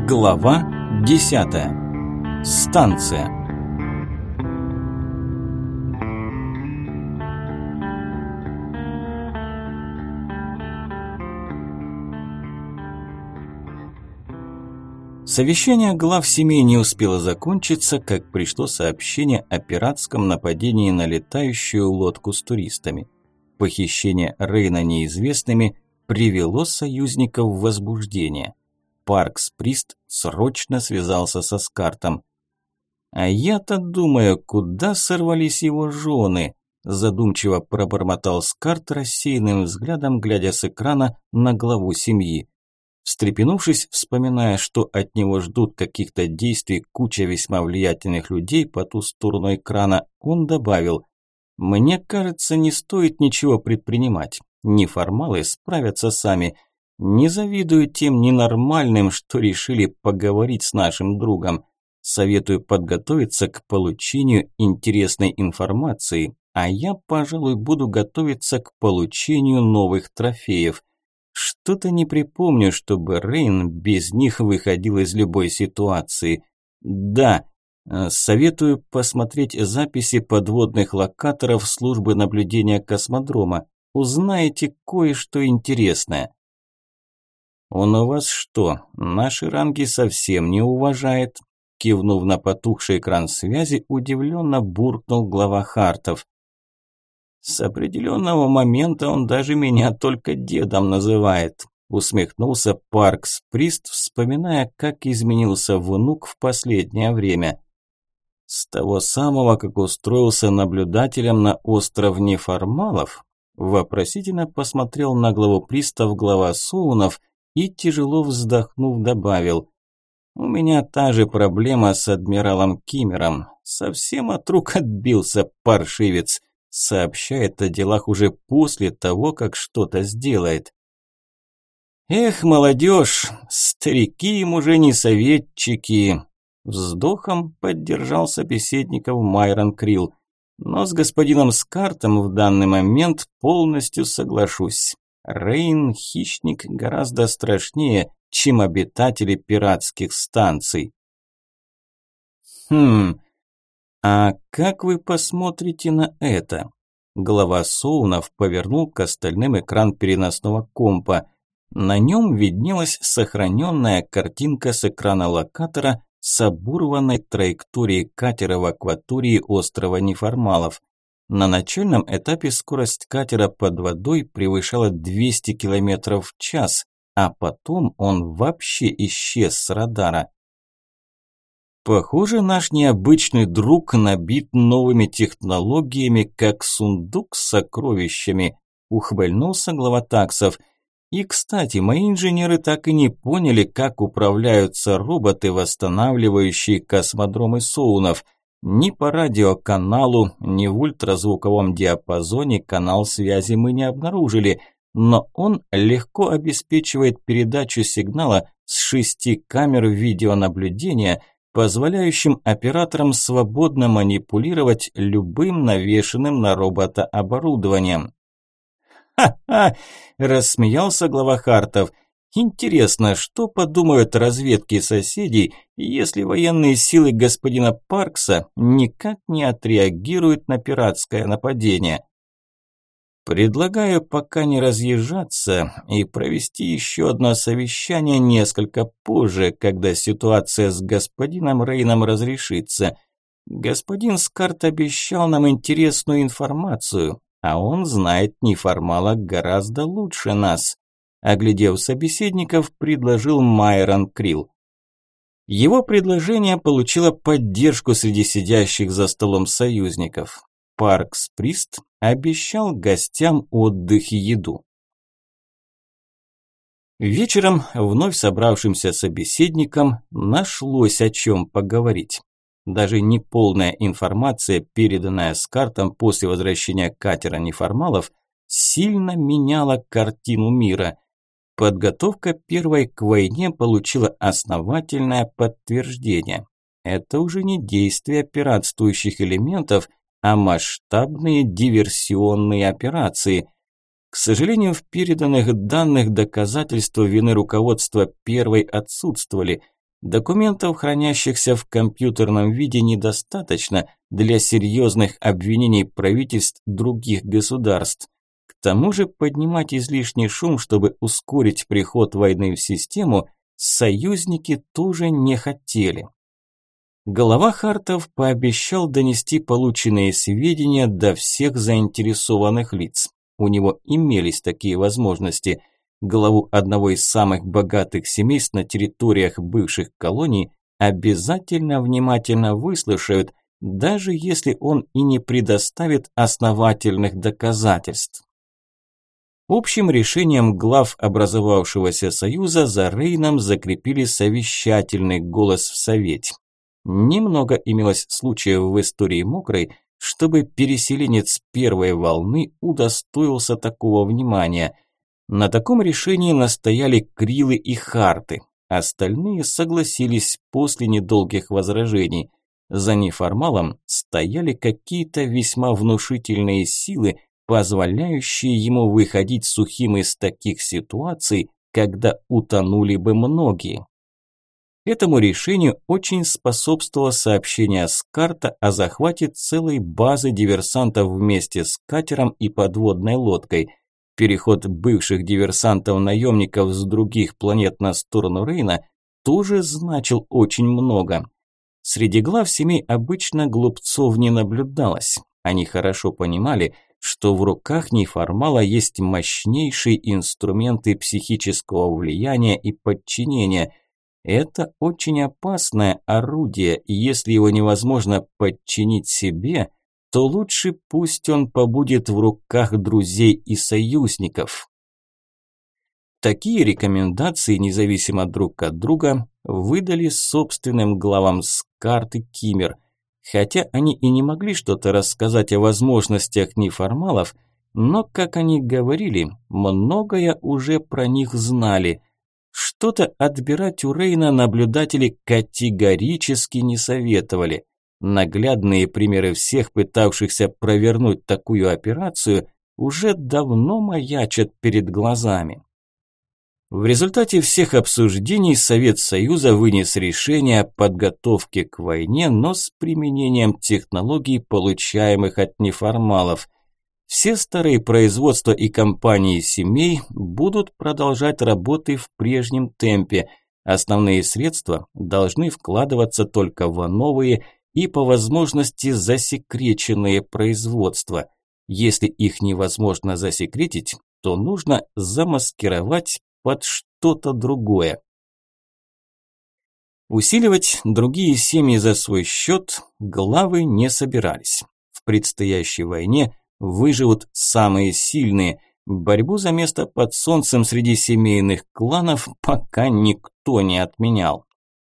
Глава 10. Станция. Совещание глав семей не успело закончиться, как пришло сообщение о пиратском нападении на летающую лодку с туристами. Похищение Рейна неизвестными привело союзников в возбуждение. Паркс Прист срочно связался со Скартом. «А я-то думаю, куда сорвались его жены?» Задумчиво пробормотал Скарт рассеянным взглядом, глядя с экрана на главу семьи. Встрепенувшись, вспоминая, что от него ждут каких-то действий куча весьма влиятельных людей по ту сторону экрана, он добавил: «Мне кажется, не стоит ничего предпринимать. Неформалы справятся сами. Не завидую тем ненормальным, что решили поговорить с нашим другом. Советую подготовиться к получению интересной информации, а я, пожалуй, буду готовиться к получению новых трофеев. Что-то не припомню, чтобы Рейн без них выходил из любой ситуации. Да, советую посмотреть записи подводных локаторов службы наблюдения космодрома. Узнаете кое-что интересное». «Он у вас что, наши ранги совсем не уважает?» Кивнув на потухший экран связи, удивленно буркнул глава Хартов. «С определенного момента он даже меня только дедом называет», усмехнулся Паркс Прист, вспоминая, как изменился внук в последнее время. «С того самого, как устроился наблюдателем на остров неформалов?» Вопросительно посмотрел на главу пристав глава Соунов и, тяжело вздохнув, добавил: «У меня та же проблема с адмиралом Киммером. Совсем от рук отбился, паршивец. Сообщает о делах уже после того, как что-то сделает». «Эх, молодежь, старики им уже не советчики», вздохом поддержал собеседников Майрон Крилл. «Но с господином Скартом в данный момент полностью соглашусь. Рейн – хищник гораздо страшнее, чем обитатели пиратских станций». «А как вы посмотрите на это?» Глава Соунов повернул к остальным экран переносного компа. На нем виднелась сохраненная картинка с экрана локатора с оборванной траекторией катера в акватории острова Неформалов. На начальном этапе скорость катера под водой превышала 200 км в час, а потом он вообще исчез с радара. «Похоже, наш необычный друг набит новыми технологиями, как сундук с сокровищами», ухмыльнулся глава таксов. «И, кстати, мои инженеры так и не поняли, как управляются роботы, восстанавливающие космодромы Соунов. Ни по радиоканалу, ни в ультразвуковом диапазоне канал связи мы не обнаружили, но он легко обеспечивает передачу сигнала с 6 камер видеонаблюдения, позволяющим операторам свободно манипулировать любым навешенным на робота оборудованием». «Ха-ха!» – рассмеялся глава Хартов. «Интересно, что подумают разведки соседей, если военные силы господина Паркса никак не отреагируют на пиратское нападение?» «Предлагаю пока не разъезжаться и провести еще одно совещание несколько позже, когда ситуация с господином Рейном разрешится. Господин Скарт обещал нам интересную информацию, а он знает неформала гораздо лучше нас», оглядев собеседников, предложил Майрон Крилл. Его предложение получило поддержку среди сидящих за столом союзников. Паркс Прист обещал гостям отдых и еду. Вечером вновь собравшимся собеседникам нашлось о чем поговорить. Даже неполная информация, переданная Скартом после возвращения катера неформалов, сильно меняла картину мира. Подготовка первой к войне получила основательное подтверждение. Это уже не действия пиратствующих элементов, а масштабные диверсионные операции. К сожалению, в переданных данных доказательства вины руководства первой отсутствовали. Документов, хранящихся в компьютерном виде, недостаточно для серьезных обвинений правительств других государств. К тому же поднимать излишний шум, чтобы ускорить приход войны в систему, союзники тоже не хотели. Глава Хартов пообещал донести полученные сведения до всех заинтересованных лиц. У него имелись такие возможности. Главу одного из самых богатых семейств на территориях бывших колоний обязательно внимательно выслушают, даже если он и не предоставит основательных доказательств. Общим решением глав образовавшегося союза за Рейном закрепили совещательный голос в Совете. Немного имелось случаев в истории Мокрой, чтобы переселенец первой волны удостоился такого внимания. На таком решении настояли Крилы и Харты. Остальные согласились после недолгих возражений. За неформалом стояли какие-то весьма внушительные силы, позволяющие ему выходить сухим из таких ситуаций, когда утонули бы многие. Этому решению очень способствовало сообщение с Карта о захвате целой базы диверсантов вместе с катером и подводной лодкой. Переход бывших диверсантов-наемников с других планет на сторону Рейна тоже значил очень много. Среди глав семей обычно глупцов не наблюдалось. Они хорошо понимали, что в руках неформала есть мощнейшие инструменты психического влияния и подчинения. Это очень опасное орудие, и если его невозможно подчинить себе, то лучше пусть он побудет в руках друзей и союзников. Такие рекомендации, независимо друг от друга, выдали собственным главам Скарт и Киммер. Хотя они и не могли что-то рассказать о возможностях неформалов, но, как они говорили, многое уже про них знали. Что-то отбирать у Рейна наблюдатели категорически не советовали. Наглядные примеры всех, пытавшихся провернуть такую операцию, уже давно маячат перед глазами. В результате всех обсуждений Совет Союза вынес решение о подготовке к войне, но с применением технологий, получаемых от неформалов. Все старые производства и компании семей будут продолжать работы в прежнем темпе. Основные средства должны вкладываться только в новые и по возможности засекреченные производства. Если их невозможно засекретить, то нужно замаскировать под что-то другое. Усиливать другие семьи за свой счет главы не собирались. В предстоящей войне выживут самые сильные. Борьбу за место под солнцем среди семейных кланов пока никто не отменял.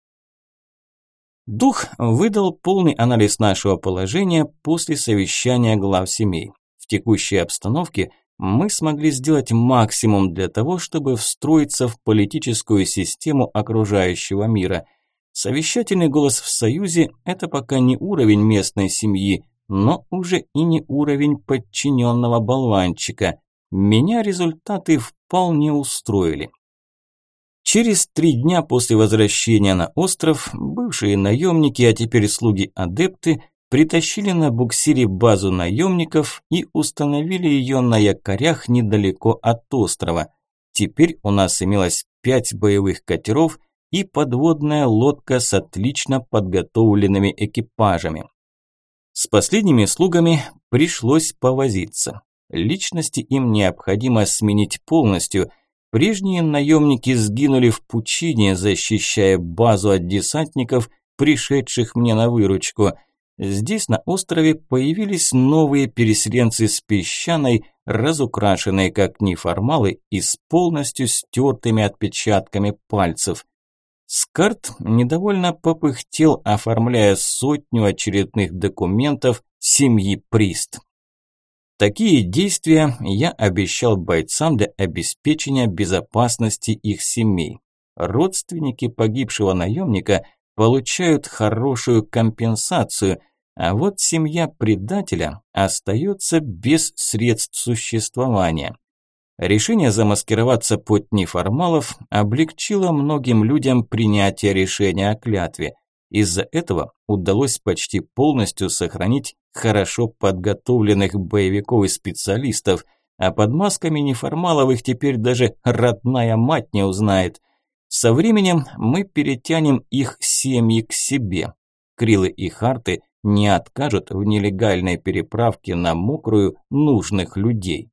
Дух выдал полный анализ нашего положения после совещания глав семей. В текущей обстановке мы смогли сделать максимум для того, чтобы встроиться в политическую систему окружающего мира. Совещательный голос в Союзе – это пока не уровень местной семьи, но уже и не уровень подчиненного болванчика. Меня результаты вполне устроили. Через 3 дня после возвращения на остров бывшие наемники, а теперь слуги-адепты, притащили на буксире базу наемников и установили ее на якорях недалеко от острова. Теперь у нас имелось 5 боевых катеров и подводная лодка с отлично подготовленными экипажами. С последними слугами пришлось повозиться. Личности им необходимо сменить полностью. Прежние наемники сгинули в пучине, защищая базу от десантников, пришедших мне на выручку. Здесь, на острове, появились новые переселенцы с песчаной, разукрашенные как неформалы и с полностью стертыми отпечатками пальцев. Скарт недовольно попыхтел, оформляя 100 очередных документов семьи Прист. Такие действия я обещал бойцам для обеспечения безопасности их семей. Родственники погибшего наемника получают хорошую компенсацию, а вот семья предателя остается без средств существования. Решение замаскироваться под неформалов облегчило многим людям принятие решения о клятве. Из-за этого удалось почти полностью сохранить хорошо подготовленных боевиков и специалистов, а под масками неформалов их теперь даже родная мать не узнает. Со временем мы перетянем их семьи к себе. Крилы и Харты не откажут в нелегальной переправке на Мокрую нужных людей.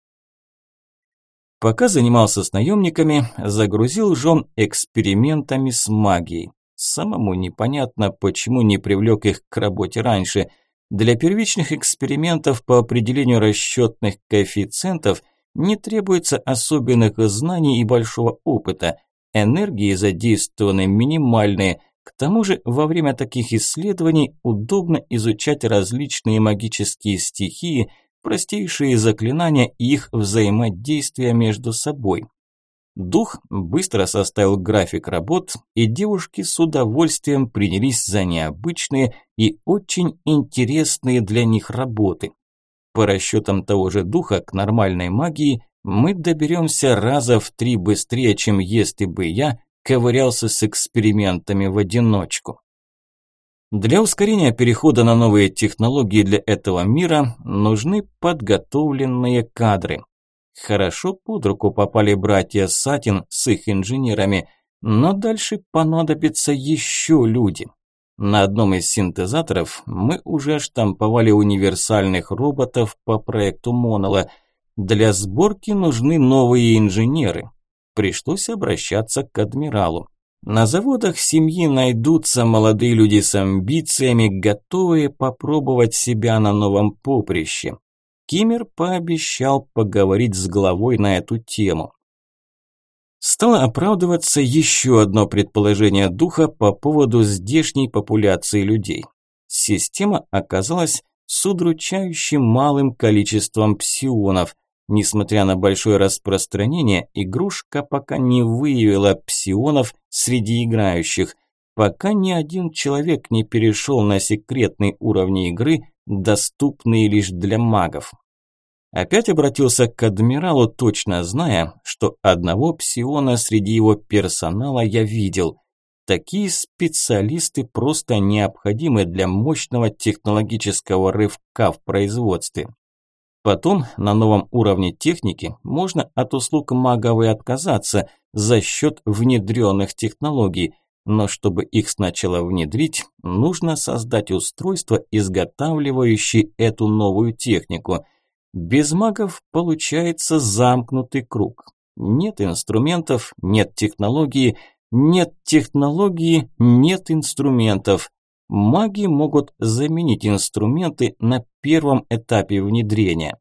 Пока занимался с наемниками, загрузил жен экспериментами с магией. Самому непонятно, почему не привлек их к работе раньше. Для первичных экспериментов по определению расчетных коэффициентов не требуется особенных знаний и большого опыта. Энергии задействованы минимальные. К тому же во время таких исследований удобно изучать различные магические стихии, простейшие заклинания и их взаимодействия между собой. Дух быстро составил график работ, и девушки с удовольствием принялись за необычные и очень интересные для них работы. По расчетам того же духа, к нормальной магии мы доберемся раза в 3 быстрее, чем если бы я ковырялся с экспериментами в одиночку. Для ускорения перехода на новые технологии для этого мира нужны подготовленные кадры. Хорошо под руку попали братья Сатин с их инженерами, но дальше понадобятся еще люди. На одном из синтезаторов мы уже штамповали универсальных роботов по проекту Монола. Для сборки нужны новые инженеры. Пришлось обращаться к адмиралу. На заводах семьи найдутся молодые люди с амбициями, готовые попробовать себя на новом поприще. Киммер пообещал поговорить с главой на эту тему. Стало оправдываться еще одно предположение духа по поводу здешней популяции людей. Система оказалась с удручающим малым количеством псионов. Несмотря на большое распространение, игрушка пока не выявила псионов среди играющих, пока ни один человек не перешел на секретные уровни игры, доступные лишь для магов. Опять обратился к адмиралу, точно зная, что одного псиона среди его персонала я видел. Такие специалисты просто необходимы для мощного технологического рывка в производстве. Потом на новом уровне техники можно от услуг магов и отказаться за счет внедренных технологий, но чтобы их сначала внедрить, нужно создать устройство, изготавливающее эту новую технику. Без магов получается замкнутый круг. Нет инструментов, нет технологии, нет технологии, нет инструментов. Маги могут заменить инструменты на первом этапе внедрения.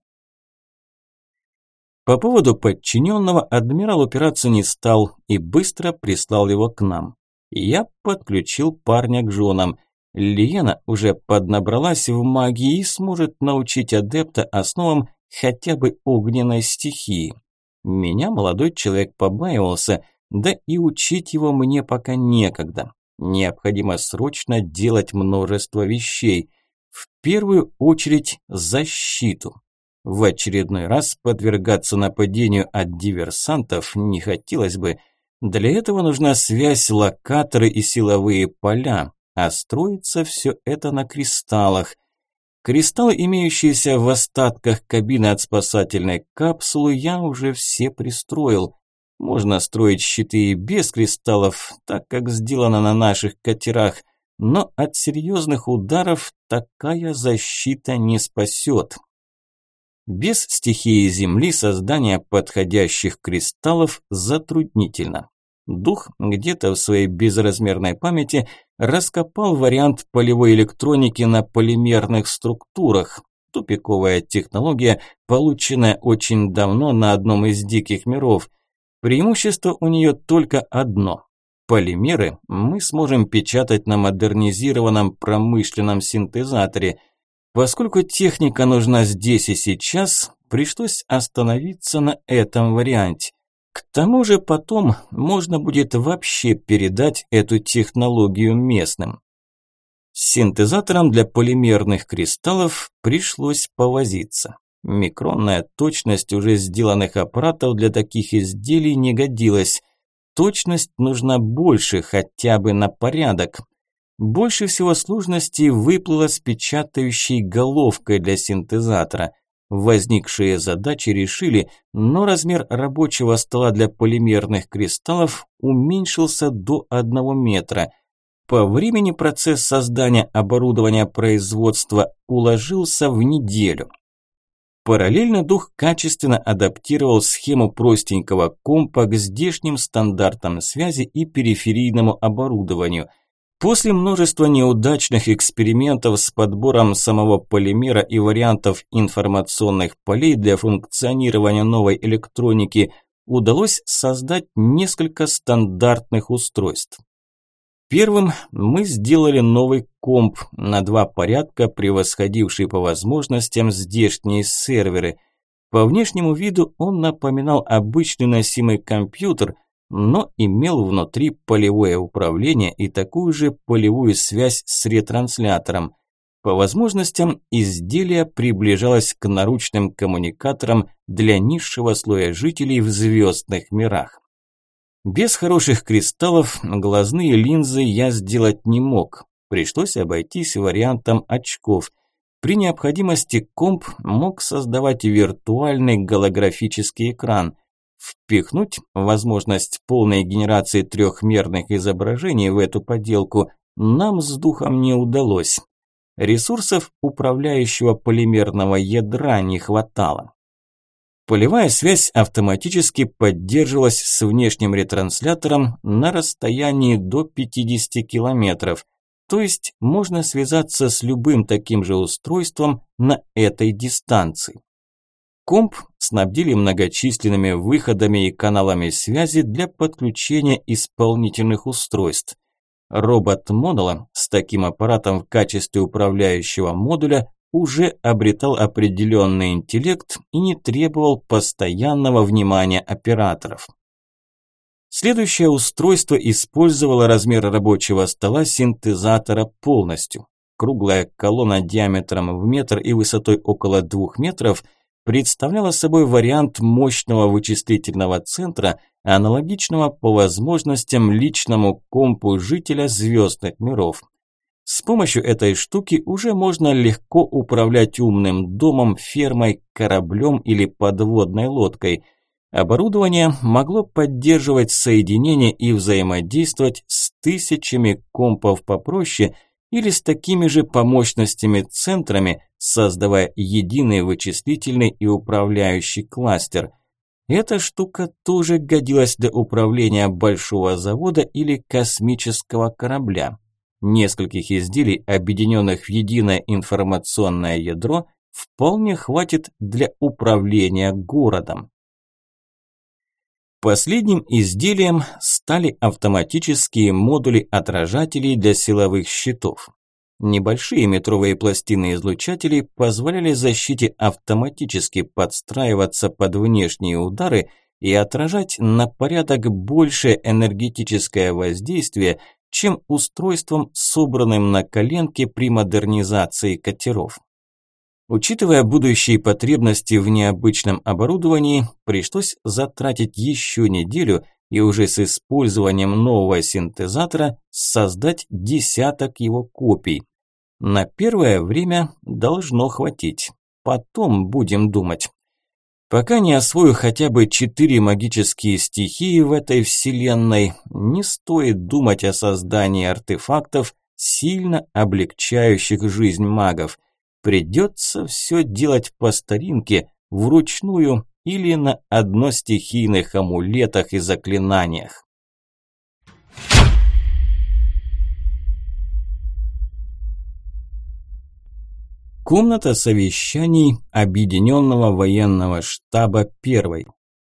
По поводу подчиненного адмирал упираться не стал и быстро прислал его к нам. Я подключил парня к женам. Лиена уже поднабралась в магии и сможет научить адепта основам хотя бы огненной стихии. Меня молодой человек побаивался, да и учить его мне пока некогда. Необходимо срочно делать множество вещей. В первую очередь защиту. В очередной раз подвергаться нападению от диверсантов не хотелось бы. Для этого нужна связь, локаторы и силовые поля, а строится все это на кристаллах. Кристаллы, имеющиеся в остатках кабины от спасательной капсулы, я уже все пристроил. Можно строить щиты и без кристаллов, так как сделано на наших катерах, но от серьезных ударов такая защита не спасет. Без стихии Земли создание подходящих кристаллов затруднительно. Дух где-то в своей безразмерной памяти раскопал вариант полевой электроники на полимерных структурах. Тупиковая технология, полученная очень давно на одном из диких миров. Преимущество у нее только одно. Полимеры мы сможем печатать на модернизированном промышленном синтезаторе. Поскольку техника нужна здесь и сейчас, пришлось остановиться на этом варианте. К тому же потом можно будет вообще передать эту технологию местным. С синтезатором для полимерных кристаллов пришлось повозиться. Микронная точность уже сделанных аппаратов для таких изделий не годилась. Точность нужна больше, хотя бы на порядок. Больше всего сложностей выплыло с печатающей головкой для синтезатора. Возникшие задачи решили, но размер рабочего стола для полимерных кристаллов уменьшился до 1 метра. По времени процесс создания оборудования производства уложился в неделю. Параллельно дух качественно адаптировал схему простенького компа к здешним стандартам связи и периферийному оборудованию. После множества неудачных экспериментов с подбором самого полимера и вариантов информационных полей для функционирования новой электроники удалось создать несколько стандартных устройств. Первым мы сделали новый комп, на 2 порядка превосходивший по возможностям здешние серверы. По внешнему виду он напоминал обычный носимый компьютер, но имел внутри полевое управление и такую же полевую связь с ретранслятором. По возможностям изделие приближалось к наручным коммуникаторам для низшего слоя жителей в звездных мирах. Без хороших кристаллов глазные линзы я сделать не мог. Пришлось обойтись вариантом очков. При необходимости комп мог создавать виртуальный голографический экран. Впихнуть возможность полной генерации трехмерных изображений в эту поделку нам с духом не удалось. Ресурсов управляющего полимерного ядра не хватало. Полевая связь автоматически поддерживалась с внешним ретранслятором на расстоянии до 50 километров, то есть можно связаться с любым таким же устройством на этой дистанции. Комп снабдили многочисленными выходами и каналами связи для подключения исполнительных устройств. Робот Модула с таким аппаратом в качестве управляющего модуля уже обретал определенный интеллект и не требовал постоянного внимания операторов. Следующее устройство использовало размер рабочего стола синтезатора полностью. Круглая колонна диаметром в метр и высотой около 2 метров представляла собой вариант мощного вычислительного центра, аналогичного по возможностям личному компу жителя звездных миров. С помощью этой штуки уже можно легко управлять умным домом, фермой, кораблем или подводной лодкой. Оборудование могло поддерживать соединение и взаимодействовать с тысячами компов попроще или с такими же по мощностями центрами, создавая единый вычислительный и управляющий кластер. Эта штука тоже годилась для управления большого завода или космического корабля. Нескольких изделий, объединенных в единое информационное ядро, вполне хватит для управления городом. Последним изделием стали автоматические модули отражателей для силовых щитов. Небольшие метровые пластины излучателей позволяли защите автоматически подстраиваться под внешние удары и отражать на порядок большее энергетическое воздействие, чем устройством, собранным на коленке при модернизации катеров. Учитывая будущие потребности в необычном оборудовании, пришлось затратить еще неделю и уже с использованием нового синтезатора создать десяток его копий. На первое время должно хватить, потом будем думать. Пока не освою хотя бы 4 магические стихии в этой вселенной, не стоит думать о создании артефактов, сильно облегчающих жизнь магов. Придется все делать по старинке, вручную или на одностихийных амулетах и заклинаниях. Комната совещаний Объединенного военного штаба 1.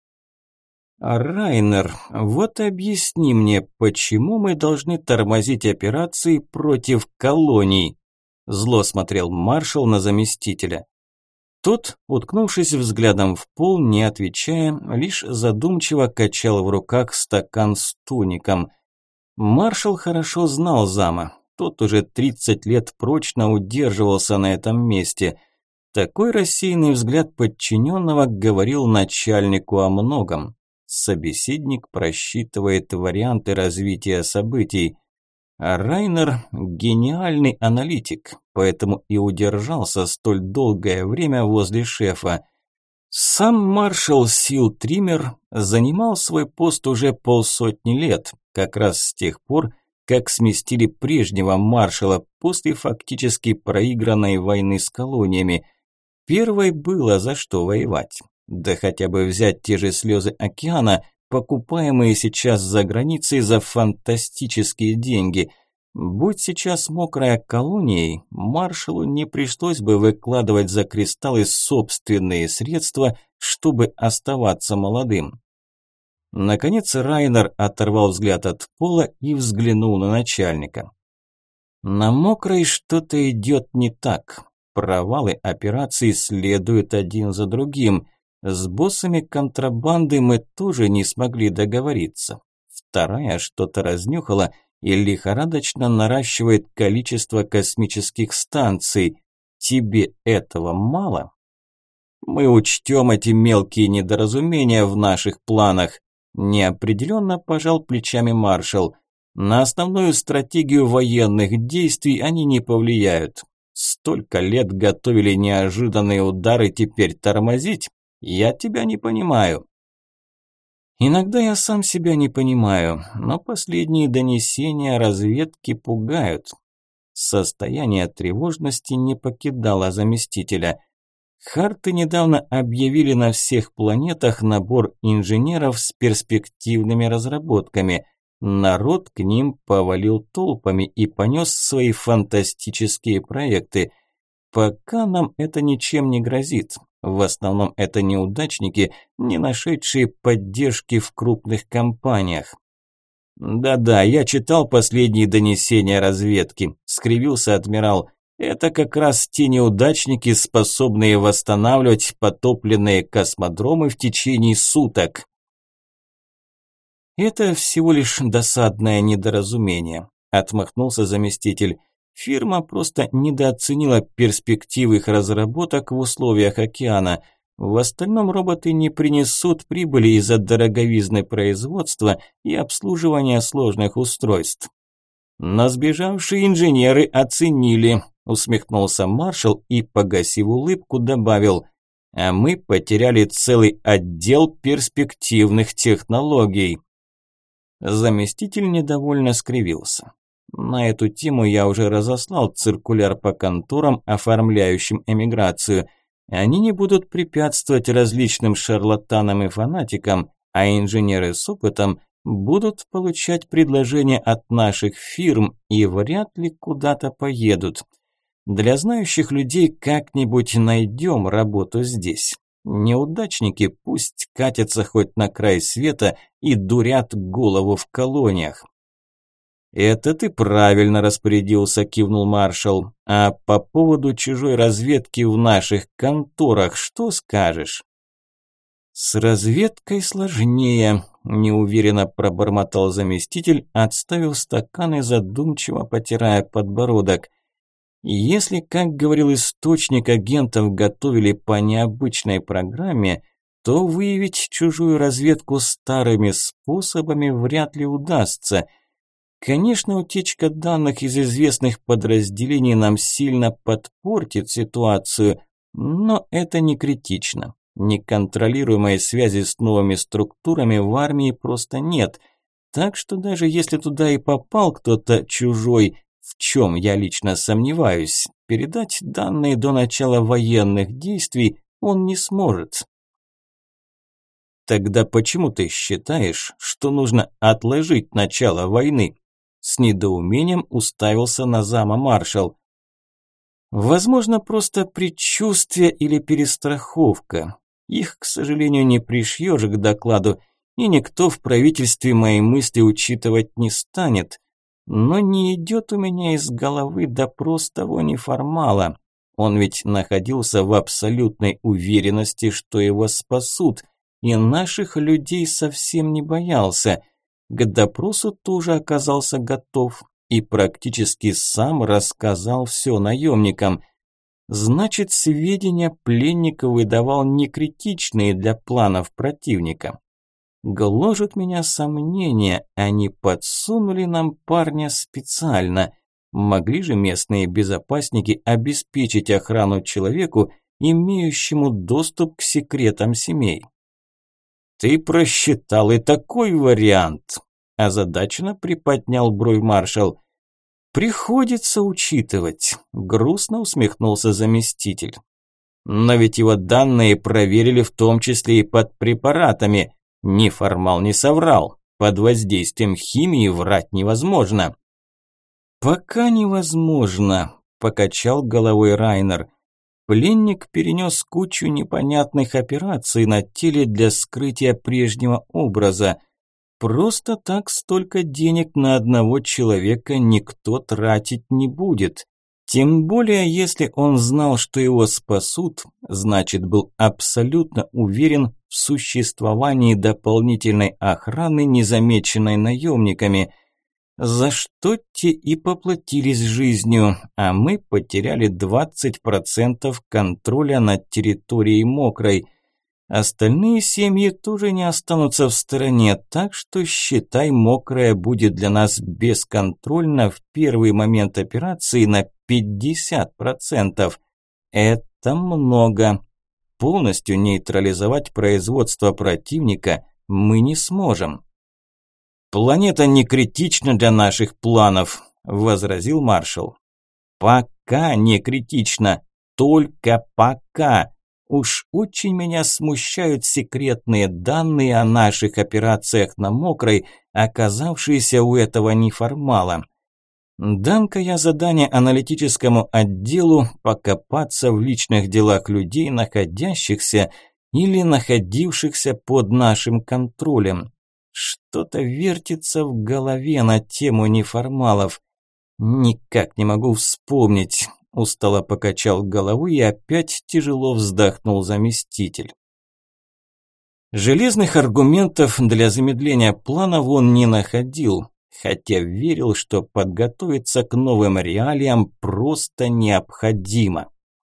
Райнер, вот объясни мне, почему мы должны тормозить операции против колоний? Зло смотрел маршал на заместителя. Тот, уткнувшись взглядом в пол, не отвечая, лишь задумчиво качал в руках стакан с тоником. Маршал хорошо знал зама. Тот уже 30 лет прочно удерживался на этом месте. Такой рассеянный взгляд подчиненного говорил начальнику о многом. Собеседник просчитывает варианты развития событий. А Райнер – гениальный аналитик, поэтому и удержался столь долгое время возле шефа. Сам маршал сил Триммер занимал свой пост уже полсотни лет, как раз с тех пор, как сместили прежнего маршала после фактически проигранной войны с колониями. Первой было за что воевать. Да хотя бы взять те же слезы океана, покупаемые сейчас за границей за фантастические деньги. Будь сейчас мокрая колонией, маршалу не пришлось бы выкладывать за кристаллы собственные средства, чтобы оставаться молодым. Наконец Райнер оторвал взгляд от пола и взглянул на начальника. На мокрой что-то идет не так. Провалы операций следуют один за другим. С боссами контрабанды мы тоже не смогли договориться. Вторая что-то разнюхала и лихорадочно наращивает количество космических станций. Тебе этого мало? Мы учтем эти мелкие недоразумения в наших планах. Неопределенно пожал плечами маршал. На основную стратегию военных действий они не повлияют. Столько лет готовили неожиданные удары, теперь тормозить? Я тебя не понимаю. Иногда я сам себя не понимаю, но последние донесения разведки пугают. Состояние тревожности не покидало заместителя. Харты недавно объявили на всех планетах набор инженеров с перспективными разработками. Народ к ним повалил толпами и понес свои фантастические проекты. Пока нам это ничем не грозит. В основном это неудачники, не нашедшие поддержки в крупных компаниях. «Да-да, я читал последние донесения разведки», – скривился адмирал. «Это как раз те неудачники, способные восстанавливать потопленные космодромы в течение суток». «Это всего лишь досадное недоразумение», – отмахнулся заместитель. «Фирма просто недооценила перспективы их разработок в условиях океана. В остальном роботы не принесут прибыли из-за дороговизны производства и обслуживания сложных устройств». «Но сбежавшие инженеры оценили», – усмехнулся маршал и, погасив улыбку, добавил: «а мы потеряли целый отдел перспективных технологий». Заместитель недовольно скривился. На эту тему я уже разослал циркуляр по конторам, оформляющим эмиграцию. Они не будут препятствовать различным шарлатанам и фанатикам, а инженеры с опытом будут получать предложения от наших фирм и вряд ли куда-то поедут. Для знающих людей как-нибудь найдем работу здесь. Неудачники пусть катятся хоть на край света и дурят голову в колониях. «Это ты правильно распорядился», – кивнул маршал. «А по поводу чужой разведки в наших конторах что скажешь?» «С разведкой сложнее», – неуверенно пробормотал заместитель, отставив стакан и задумчиво потирая подбородок. «Если, как говорил источник, агентов готовили по необычной программе, то выявить чужую разведку старыми способами вряд ли удастся. Конечно, утечка данных из известных подразделений нам сильно подпортит ситуацию, но это не критично. Неконтролируемой связи с новыми структурами в армии просто нет. Так что даже если туда и попал кто-то чужой, в чем я лично сомневаюсь, передать данные до начала военных действий он не сможет. Тогда почему ты считаешь, что нужно отложить начало войны? С недоумением уставился на зама маршал. Возможно, просто предчувствие или перестраховка. Их, к сожалению, не пришьешь к докладу, и никто в правительстве мои мысли учитывать не станет. Но не идет у меня из головы допрос того неформала. Он ведь находился в абсолютной уверенности, что его спасут, и наших людей совсем не боялся. К допросу тоже оказался готов и практически сам рассказал все наемникам. Значит, сведения пленника выдавал некритичные для планов противника. Гложет меня сомнение, они подсунули нам парня специально. Могли же местные безопасники обеспечить охрану человеку, имеющему доступ к секретам семей? «Ты просчитал и такой вариант», – озадаченно приподнял бровь маршал. «Приходится учитывать», – грустно усмехнулся заместитель. «Но ведь его данные проверили в том числе и под препаратами. Неформал не соврал. Под воздействием химии врать невозможно». «Пока невозможно», – покачал головой Райнер. «Пленник перенес кучу непонятных операций на теле для скрытия прежнего образа. Просто так столько денег на одного человека никто тратить не будет. Тем более, если он знал, что его спасут, значит, был абсолютно уверен в существовании дополнительной охраны, незамеченной наемниками, за что те и поплатились жизнью, а мы потеряли 20% контроля над территорией Мокрой. Остальные семьи тоже не останутся в стороне, так что, считай, Мокрая будет для нас бесконтрольна в первый момент операции на 50%. Это много. Полностью нейтрализовать производство противника мы не сможем. «Планета не критична для наших планов», – возразил маршал. «Пока не критична, только пока. Уж очень меня смущают секретные данные о наших операциях на Мокрой, оказавшиеся у этого неформала. Дам-ка я задание аналитическому отделу покопаться в личных делах людей, находящихся или находившихся под нашим контролем. Что-то вертится в голове на тему неформалов. Никак не могу вспомнить». Устало покачал головой и опять тяжело вздохнул заместитель. Железных аргументов для замедления планов он не находил, хотя верил, что подготовиться к новым реалиям просто необходимо.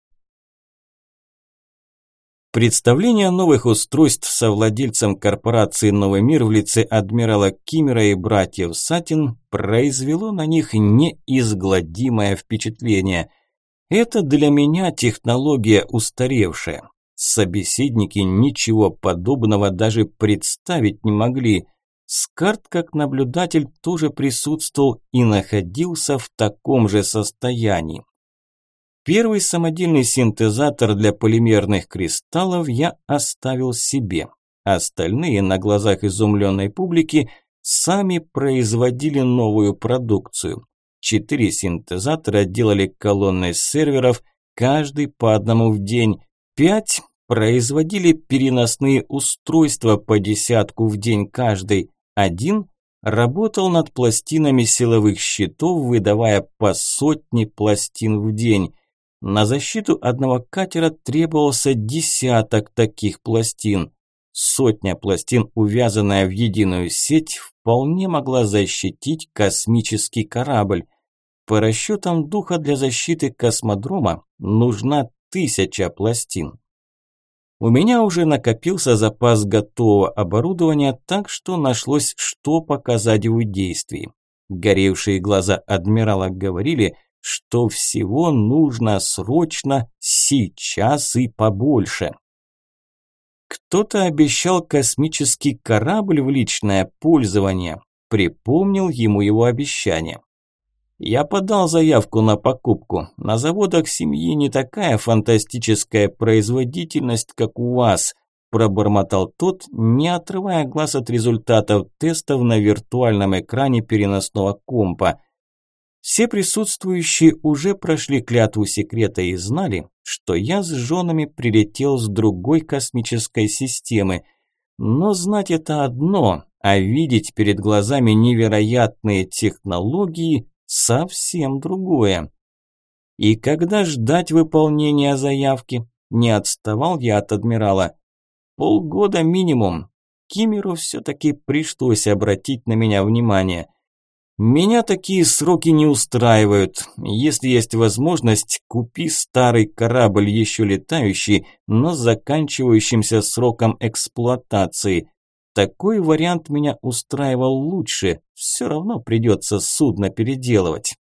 Представление новых устройств совладельцем корпорации «Новый мир» в лице адмирала Киммера и братьев Сатин произвело на них неизгладимое впечатление. Это для меня технология устаревшая. Собеседники ничего подобного даже представить не могли. Скарт, как наблюдатель, тоже присутствовал и находился в таком же состоянии. Первый самодельный синтезатор для полимерных кристаллов я оставил себе. Остальные, на глазах изумленной публики, сами производили новую продукцию. 4 синтезатора делали колонны серверов, каждый по одному в день. 5 производили переносные устройства по 10 в день каждый. 1 работал над пластинами силовых щитов, выдавая по 100 пластин в день. На защиту одного катера требовался десяток таких пластин. 100 пластин, увязанная в единую сеть, вполне могла защитить космический корабль. По расчетам духа для защиты космодрома нужна 1000 пластин. У меня уже накопился запас готового оборудования, так что нашлось, что показать в действии. Горевшие глаза адмирала говорили, что всего нужно срочно, сейчас и побольше. Кто-то обещал космический корабль в личное пользование. Припомнил ему его обещание. Я подал заявку на покупку. На заводах семьи не такая фантастическая производительность, как у вас, пробормотал тот, не отрывая глаз от результатов тестов на виртуальном экране переносного компа. Все присутствующие уже прошли клятву секрета и знали, что я с женами прилетел с другой космической системы. Но знать это одно, а видеть перед глазами невероятные технологии – совсем другое. И когда ждать выполнения заявки? Не отставал я от адмирала. Полгода минимум. Киммеру все-таки пришлось обратить на меня внимание. Меня такие сроки не устраивают. Если есть возможность, купи старый корабль, еще летающий, но с заканчивающимся сроком эксплуатации. Такой вариант меня устраивал лучше. Все равно придется судно переделывать.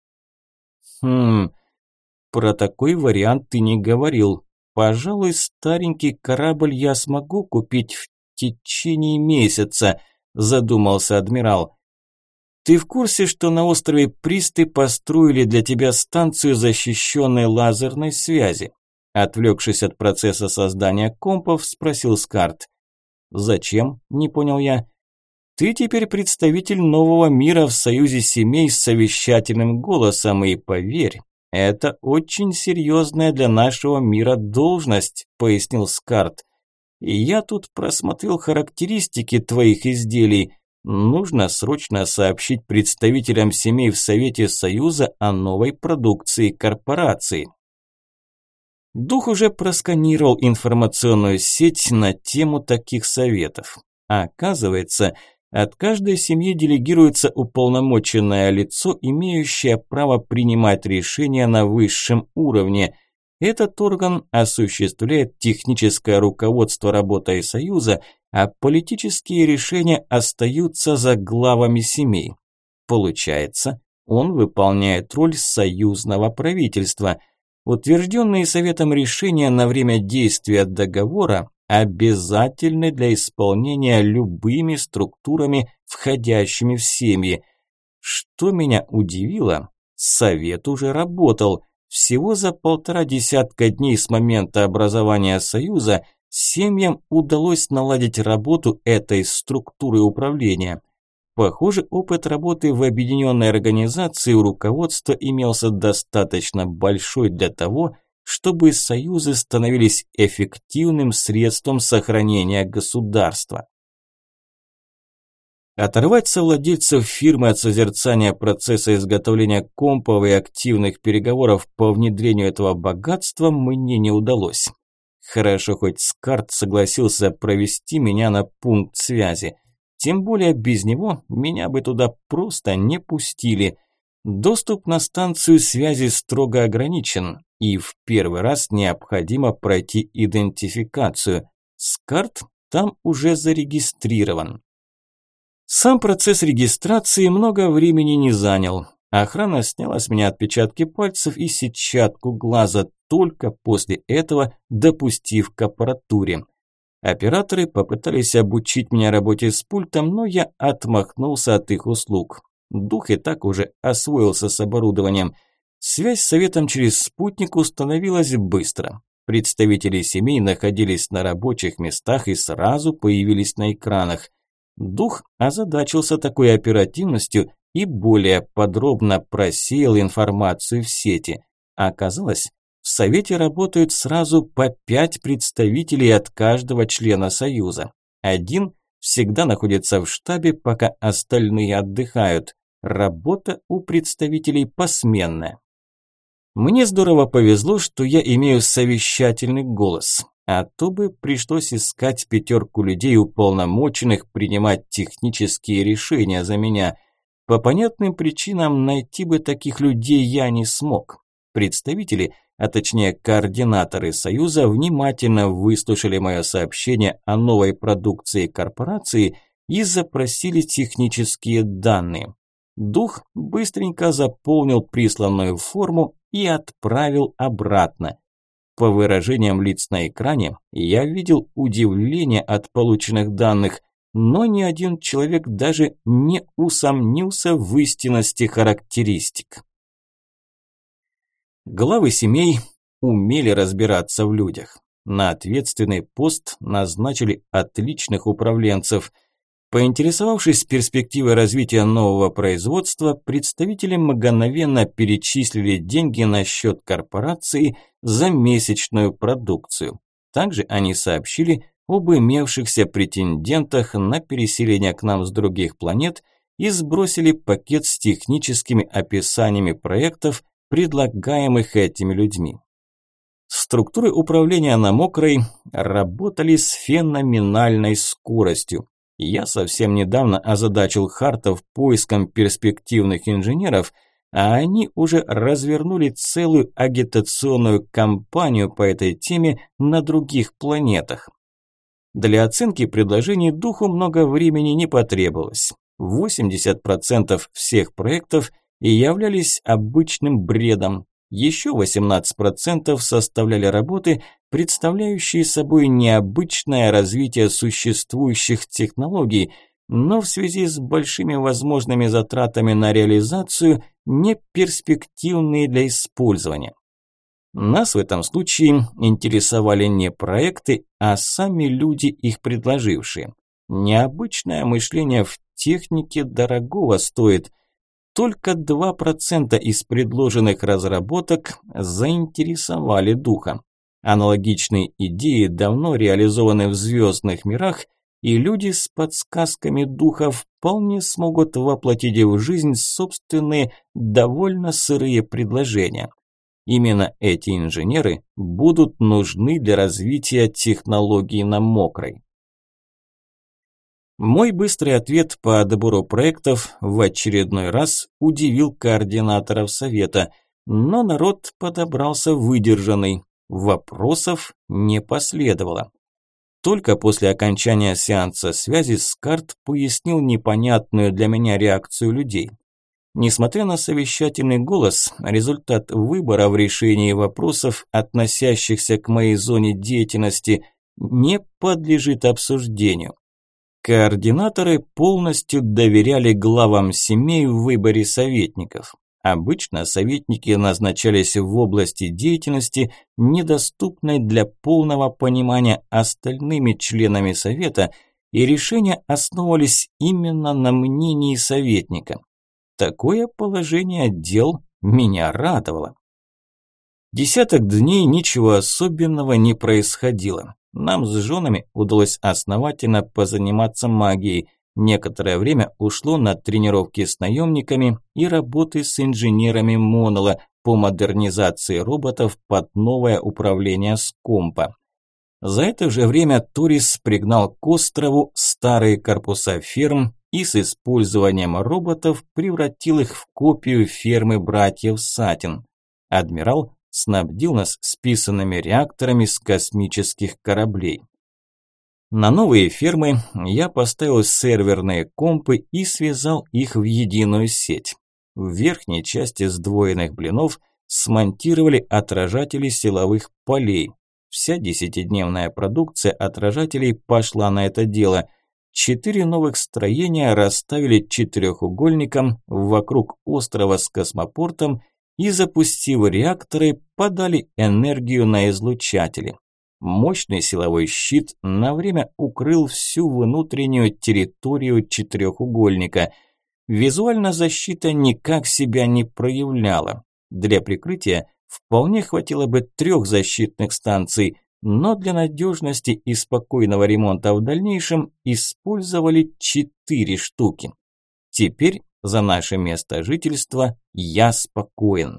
Про такой вариант ты не говорил. Пожалуй, старенький корабль я смогу купить в течение месяца, задумался адмирал. Ты в курсе, что на острове Присты построили для тебя станцию защищенной лазерной связи? Отвлекшись от процесса создания компов, спросил Скарт. Зачем? Не понял я. Ты теперь представитель нового мира в союзе семей с совещательным голосом, и поверь, это очень серьезная для нашего мира должность, пояснил Скарт. И я тут просмотрел характеристики твоих изделий. Нужно срочно сообщить представителям семей в Совете Союза о новой продукции корпорации. Дух уже просканировал информационную сеть на тему таких советов. А оказывается, от каждой семьи делегируется уполномоченное лицо, имеющее право принимать решения на высшем уровне. Этот орган осуществляет техническое руководство работой Союза, а политические решения остаются за главами семей. Получается, он выполняет роль союзного правительства. Утвержденные Советом решения на время действия договора обязательны для исполнения любыми структурами, входящими в семьи. Что меня удивило, Совет уже работал. Всего за 1,5 десятка дней с момента образования Союза семьям удалось наладить работу этой структуры управления. Похоже, опыт работы в объединенной организации у руководства имелся достаточно большой для того, чтобы союзы становились эффективным средством сохранения государства. Оторвать совладельцев фирмы от созерцания процесса изготовления компов и активных переговоров по внедрению этого богатства мне не удалось. Хорошо, хоть Скарт согласился провести меня на пункт связи. Тем более без него меня бы туда просто не пустили. Доступ на станцию связи строго ограничен, и в первый раз необходимо пройти идентификацию. Скарт там уже зарегистрирован. Сам процесс регистрации много времени не занял. Охрана сняла с меня отпечатки пальцев и сетчатку глаза, только после этого допустив к аппаратуре. Операторы попытались обучить меня работе с пультом, но я отмахнулся от их услуг. Дух и так уже освоился с оборудованием. Связь с Советом через спутник установилась быстро. Представители семей находились на рабочих местах и сразу появились на экранах. Дух озадачился такой оперативностью и более подробно просеял информацию в сети. Оказалось, в Совете работают сразу по 5 представителей от каждого члена Союза. Один всегда находится в штабе, пока остальные отдыхают. Работа у представителей посменная. Мне здорово повезло, что я имею совещательный голос, а то бы пришлось искать 5 людей, уполномоченных принимать технические решения за меня. По понятным причинам найти бы таких людей я не смог. Представители, а точнее координаторы Союза, внимательно выслушали мое сообщение о новой продукции корпорации и запросили технические данные. Дух быстренько заполнил присланную форму и отправил обратно. По выражениям лиц на экране я видел удивление от полученных данных, но ни один человек даже не усомнился в истинности характеристик. Главы семей умели разбираться в людях. На ответственный пост назначили отличных управленцев. Поинтересовавшись перспективой развития нового производства, представители мгновенно перечислили деньги на счет корпорации за месячную продукцию. Также они сообщили об имевшихся претендентах на переселение к нам с других планет и сбросили пакет с техническими описаниями проектов, предлагаемых этими людьми. Структуры управления на Мокрой работали с феноменальной скоростью. Я совсем недавно озадачил Хартов поиском перспективных инженеров, а они уже развернули целую агитационную кампанию по этой теме на других планетах. Для оценки предложений духу много времени не потребовалось. 80% всех проектов являлись обычным бредом. Еще 18% составляли работы, представляющие собой необычное развитие существующих технологий, но в связи с большими возможными затратами на реализацию не перспективные для использования. Нас в этом случае интересовали не проекты, а сами люди, их предложившие. Необычное мышление в технике дорогого стоит. Только 2% из предложенных разработок заинтересовали духа. Аналогичные идеи давно реализованы в звездных мирах, и люди с подсказками духа вполне смогут воплотить в жизнь собственные довольно сырые предложения. Именно эти инженеры будут нужны для развития технологий на мокрой. Мой быстрый ответ по отбору проектов в очередной раз удивил координаторов совета, но народ подобрался выдержанный, вопросов не последовало. Только после окончания сеанса связи Скарт пояснил непонятную для меня реакцию людей. Несмотря на совещательный голос, результат выбора в решении вопросов, относящихся к моей зоне деятельности, не подлежит обсуждению. Координаторы полностью доверяли главам семей в выборе советников. Обычно советники назначались в области деятельности, недоступной для полного понимания остальными членами совета, и решения основывались именно на мнении советника. Такое положение дел меня радовало. Десяток дней ничего особенного не происходило. Нам с женами удалось основательно позаниматься магией. Некоторое время ушло на тренировки с наемниками и работы с инженерами Монола по модернизации роботов под новое управление с компа. За это же время Торис пригнал к острову старые корпуса ферм и с использованием роботов превратил их в копию фермы братьев Сатин. Адмирал снабдил нас списанными реакторами с космических кораблей. На новые фермы я поставил серверные компы и связал их в единую сеть. В верхней части сдвоенных блинов смонтировали отражатели силовых полей. Вся 10-дневная продукция отражателей пошла на это дело. 4 новых строения расставили четырехугольником вокруг острова с космопортом и, запустив реакторы, подали энергию на излучатели. Мощный силовой щит на время укрыл всю внутреннюю территорию четырехугольника. Визуально защита никак себя не проявляла. Для прикрытия вполне хватило бы 3 защитных станций, но для надежности и спокойного ремонта в дальнейшем использовали 4 штуки. Теперь за наше место жительства я спокоен.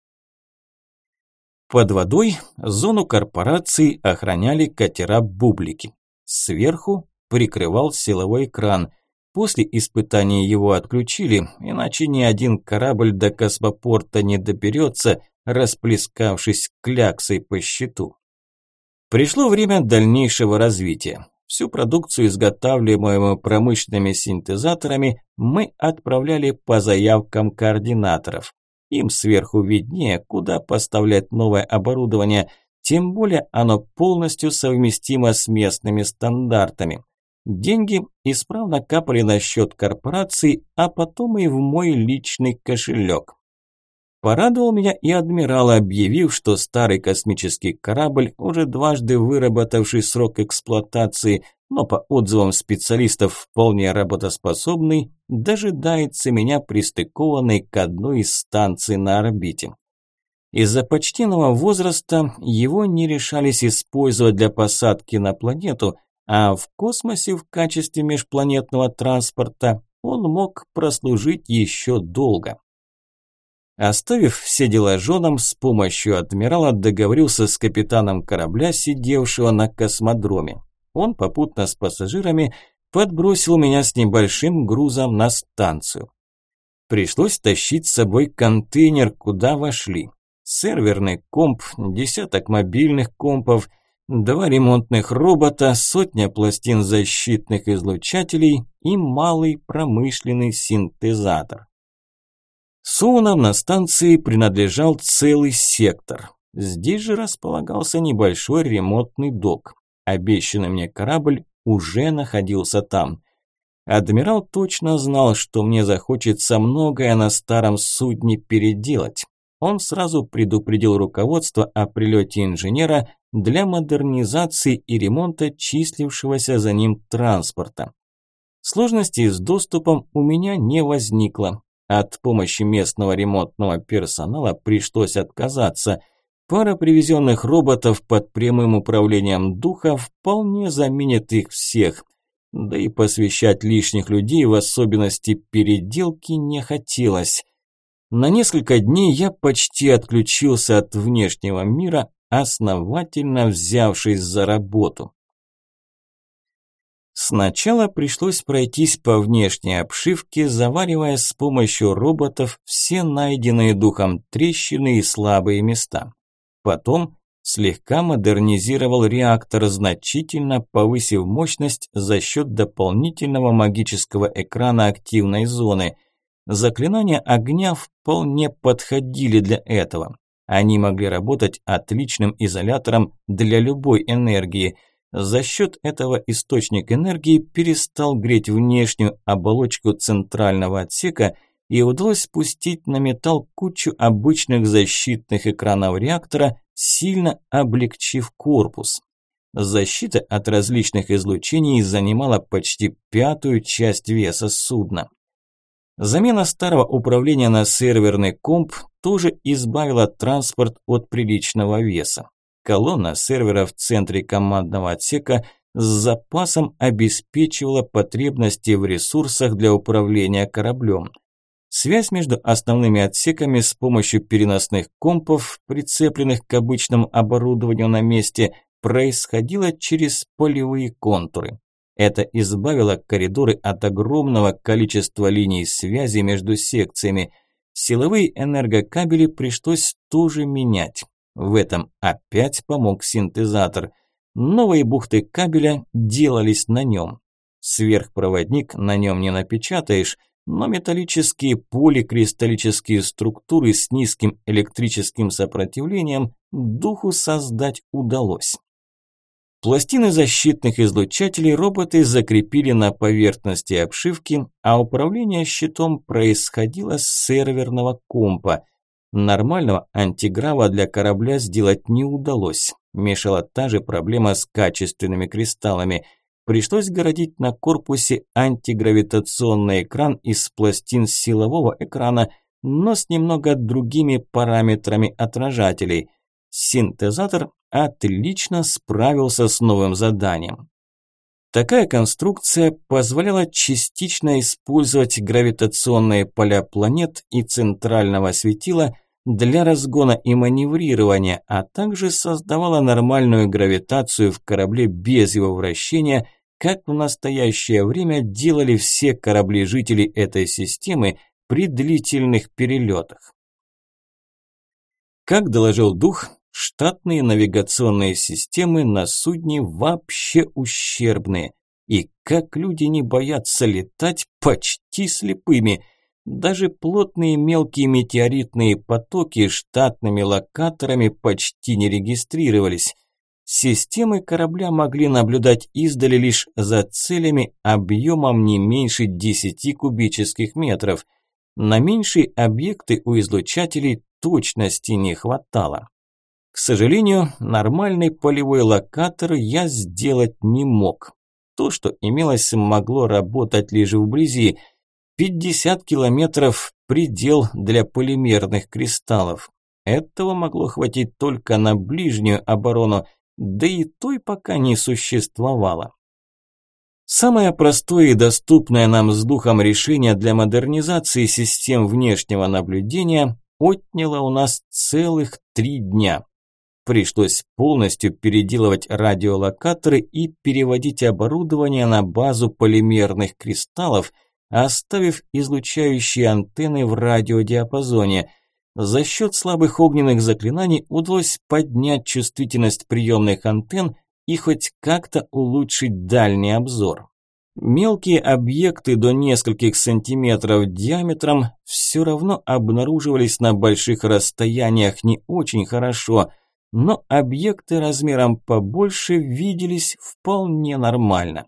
Под водой зону корпорации охраняли катера-бублики. Сверху прикрывал силовой экран. После испытания его отключили, иначе ни один корабль до космопорта не доберется, расплескавшись кляксой по щиту. Пришло время дальнейшего развития. Всю продукцию, изготавливаемую промышленными синтезаторами, мы отправляли по заявкам координаторов. Им сверху виднее, куда поставлять новое оборудование, тем более оно полностью совместимо с местными стандартами. Деньги исправно капали на счет корпорации, а потом и в мой личный кошелек. Порадовал меня и адмирал, объявив, что старый космический корабль, уже дважды выработавший срок эксплуатации, но по отзывам специалистов вполне работоспособный, дожидается меня пристыкованной к одной из станций на орбите. Из-за почтенного возраста его не решались использовать для посадки на планету, а в космосе в качестве межпланетного транспорта он мог прослужить еще долго. Оставив все дела женам, с помощью адмирала договорился с капитаном корабля, сидевшего на космодроме. Он попутно с пассажирами подбросил меня с небольшим грузом на станцию. Пришлось тащить с собой контейнер, куда вошли. Серверный комп, десяток мобильных компов, 2 ремонтных робота, сотня пластин защитных излучателей и малый промышленный синтезатор. Соунам на станции принадлежал целый сектор. Здесь же располагался небольшой ремонтный док. Обещанный мне корабль уже находился там. Адмирал точно знал, что мне захочется многое на старом судне переделать. Он сразу предупредил руководство о прилете инженера для модернизации и ремонта числившегося за ним транспорта. Сложностей с доступом у меня не возникло. От помощи местного ремонтного персонала пришлось отказаться. Пара привезенных роботов под прямым управлением духа вполне заменит их всех. Да и посвящать лишних людей, в особенности переделки, не хотелось. На несколько дней я почти отключился от внешнего мира, основательно взявшись за работу. Сначала пришлось пройтись по внешней обшивке, заваривая с помощью роботов все найденные духом трещины и слабые места. Потом слегка модернизировал реактор, значительно повысив мощность за счет дополнительного магического экрана активной зоны. Заклинания огня вполне подходили для этого. Они могли работать отличным изолятором для любой энергии. За счет этого источник энергии перестал греть внешнюю оболочку центрального отсека и удалось спустить на металл кучу обычных защитных экранов реактора, сильно облегчив корпус. Защита от различных излучений занимала почти 1/5 часть веса судна. Замена старого управления на серверный комп тоже избавила транспорт от приличного веса. Колонна сервера в центре командного отсека с запасом обеспечивала потребности в ресурсах для управления кораблем. Связь между основными отсеками с помощью переносных компов, прицепленных к обычному оборудованию на месте, происходила через полевые контуры. Это избавило коридоры от огромного количества линий связи между секциями. Силовые энергокабели пришлось тоже менять. В этом опять помог синтезатор. Новые бухты кабеля делались на нем. Сверхпроводник на нем не напечатаешь, но металлические поликристаллические структуры с низким электрическим сопротивлением духу создать удалось. Пластины защитных излучателей роботы закрепили на поверхности обшивки, а управление щитом происходило с серверного компа. Нормального антиграва для корабля сделать не удалось. Мешала та же проблема с качественными кристаллами. Пришлось городить на корпусе антигравитационный экран из пластин силового экрана, но с немного другими параметрами отражателей. Синтезатор отлично справился с новым заданием. Такая конструкция позволяла частично использовать гравитационные поля планет и центрального светила для разгона и маневрирования, а также создавала нормальную гравитацию в корабле без его вращения, как в настоящее время делали все корабли-жители этой системы при длительных перелетах. Как доложил дух, штатные навигационные системы на судне вообще ущербные. И как люди не боятся летать почти слепыми. Даже плотные мелкие метеоритные потоки штатными локаторами почти не регистрировались. Системы корабля могли наблюдать издали лишь за целями объемом не меньше 10 кубических метров. На меньшие объекты у излучателей точности не хватало. К сожалению, нормальный полевой локатор я сделать не мог. То, что имелось, могло работать лишь вблизи. 50 километров – предел для полимерных кристаллов. Этого могло хватить только на ближнюю оборону, да и той пока не существовало. Самое простое и доступное нам с духом решение для модернизации систем внешнего наблюдения отняло у нас целых 3 дня. Пришлось полностью переделывать радиолокаторы и переводить оборудование на базу полимерных кристаллов, оставив излучающие антенны в радиодиапазоне. За счет слабых огненных заклинаний удалось поднять чувствительность приемных антенн и хоть как-то улучшить дальний обзор. Мелкие объекты до нескольких сантиметров диаметром все равно обнаруживались на больших расстояниях не очень хорошо, но объекты размером побольше виделись вполне нормально.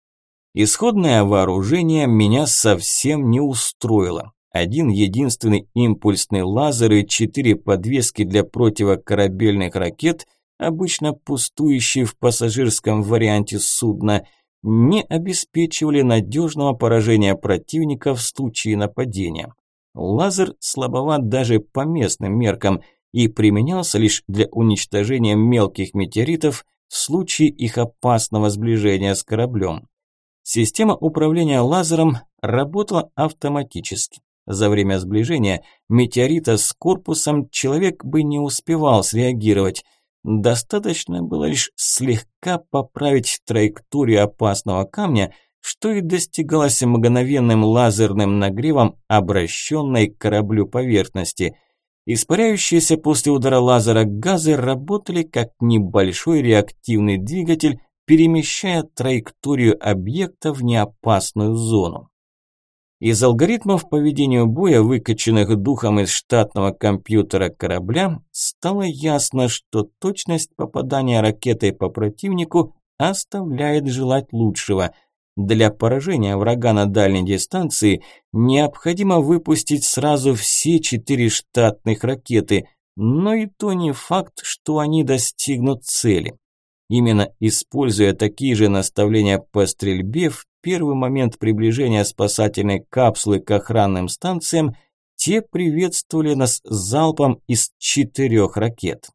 Исходное вооружение меня совсем не устроило. Один единственный импульсный лазер и 4 подвески для противокорабельных ракет, обычно пустующие в пассажирском варианте судна, не обеспечивали надежного поражения противника в случае нападения. Лазер слабоват даже по местным меркам и применялся лишь для уничтожения мелких метеоритов в случае их опасного сближения с кораблем. Система управления лазером работала автоматически. За время сближения метеорита с корпусом человек бы не успевал среагировать. Достаточно было лишь слегка поправить траекторию опасного камня, что и достигалось мгновенным лазерным нагревом обращенной к кораблю поверхности. Испаряющиеся после удара лазера газы работали как небольшой реактивный двигатель, перемещая траекторию объекта в неопасную зону. Из алгоритмов по ведению боя, выкачанных духом из штатного компьютера корабля, стало ясно, что точность попадания ракетой по противнику оставляет желать лучшего. Для поражения врага на дальней дистанции необходимо выпустить сразу все 4 штатных ракеты, но и то не факт, что они достигнут цели. Именно используя такие же наставления по стрельбе, в первый момент приближения спасательной капсулы к охранным станциям, те приветствовали нас залпом из 4 ракет.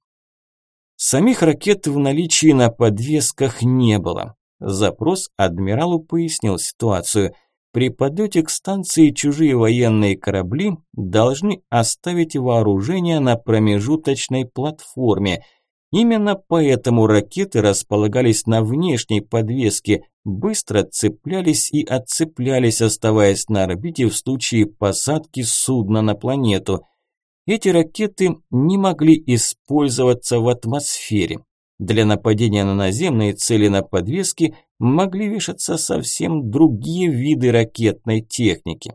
Самих ракет в наличии на подвесках не было. Запрос адмиралу пояснил ситуацию. При подлете к станции чужие военные корабли должны оставить вооружение на промежуточной платформе. Именно поэтому ракеты располагались на внешней подвеске, быстро цеплялись и отцеплялись, оставаясь на орбите в случае посадки судна на планету. Эти ракеты не могли использоваться в атмосфере. Для нападения на наземные цели на подвеске могли вешаться совсем другие виды ракетной техники.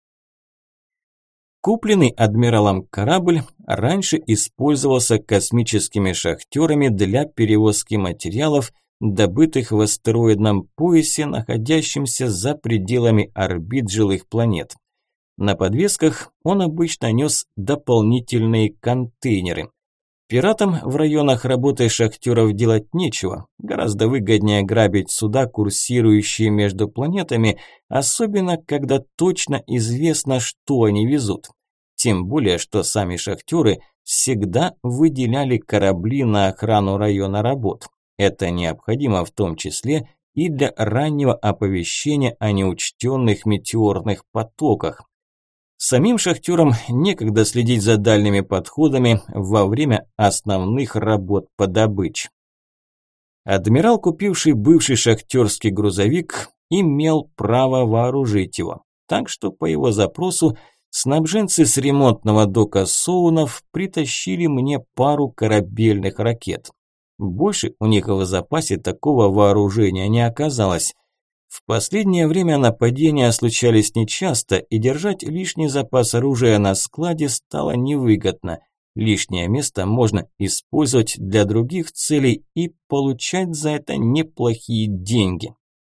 Купленный адмиралом корабль раньше использовался космическими шахтерами для перевозки материалов, добытых в астероидном поясе, находящемся за пределами орбит жилых планет. На подвесках он обычно нес дополнительные контейнеры. Пиратам в районах работы шахтеров делать нечего. Гораздо выгоднее грабить суда, курсирующие между планетами, особенно когда точно известно, что они везут. Тем более, что сами шахтеры всегда выделяли корабли на охрану района работ. Это необходимо в том числе и для раннего оповещения о неучтенных метеорных потоках. Самим шахтерам некогда следить за дальними подходами во время основных работ по добыче. Адмирал, купивший бывший шахтерский грузовик, имел право вооружить его, так что по его запросу снабженцы с ремонтного дока Соунов притащили мне пару корабельных ракет. Больше у них в запасе такого вооружения не оказалось. В последнее время нападения случались нечасто, и держать лишний запас оружия на складе стало невыгодно. Лишнее место можно использовать для других целей и получать за это неплохие деньги.